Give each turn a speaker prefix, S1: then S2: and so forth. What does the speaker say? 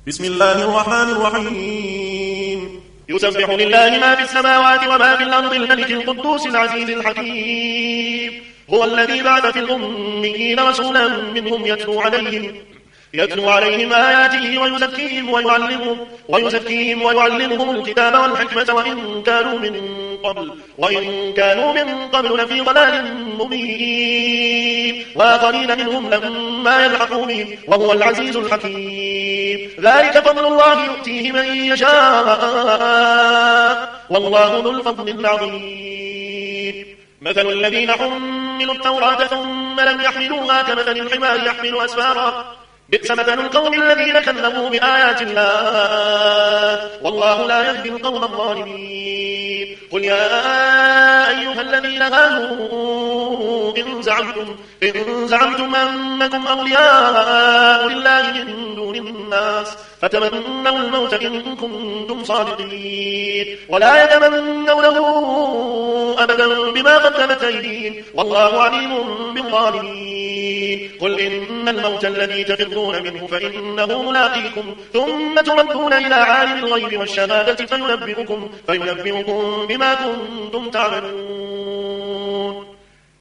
S1: بسم الله الرحمن الرحيم
S2: يسبح لله ما في السماوات وما في الأرض الملك القدوس العزيز الحكيم هو الذي بعث في الأميين رسولا منهم يتلو عليهم آياته ويزكيهم ويعلمهم الكتاب والحكمة وإن كانوا من قبل لفي ضلال مبين وآخرين منهم لما يلحقوا بهم وهو العزيز الحكيم ذلك فضل الله يؤتيه من يشاء والله ذو الفضل العظيم مثل الذين حملوا التوراة ثم لم يحملوها كمثل الحمار يحمل أسفارا بئس مثل القوم الذين كذبوا بآيات الله والله لا يهدي القوم الظالمين قل يا أيها الذين آمنوا إن زعمتم أنكم أولياء لله من دون الناس فتمنوا الموت إن كنتم صادقين ولا يتمنونه أبدا بما قدمت أيديهم والله عليم بالظالمين قل إن الموت الذي تفرون منه فإنه ملاقيكم ثم تردون إلى عالم الغيب والشهادة فينبئكم بما كنتم تعملون